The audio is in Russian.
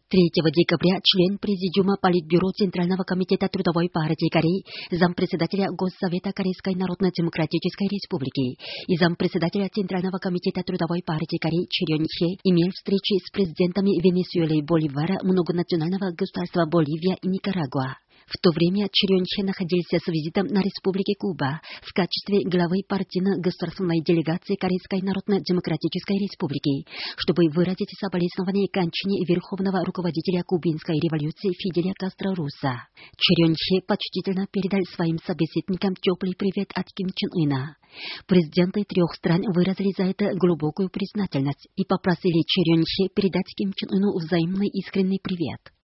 3 декабря член Президиума Политбюро Центрального комитета Трудовой партии Кореи, зампредседателя Госсовета Корейской Народно-Демократической Республики и зампредседателя Центрального комитета Трудовой партии Кореи Чирён Хе имел встречи с президентами Венесуэлы и Боливара, многонационального государства Боливия и Никарагуа. В то время Чирён Хе находился с визитом на Республике Куба в качестве главы партийно-государственной делегации Корейской Народно-Демократической Республики, чтобы выразить соболезнование кончине верховного руководителя кубинской революции Фиделя Кастро Руса. Чирён Хе почтительно передал своим собеседникам теплый привет от Ким Чен Ына. Президенты 3 стран выразили за это глубокую признательность и попросили Чирён Хе передать Ким Чен Ыну взаимный искренний привет.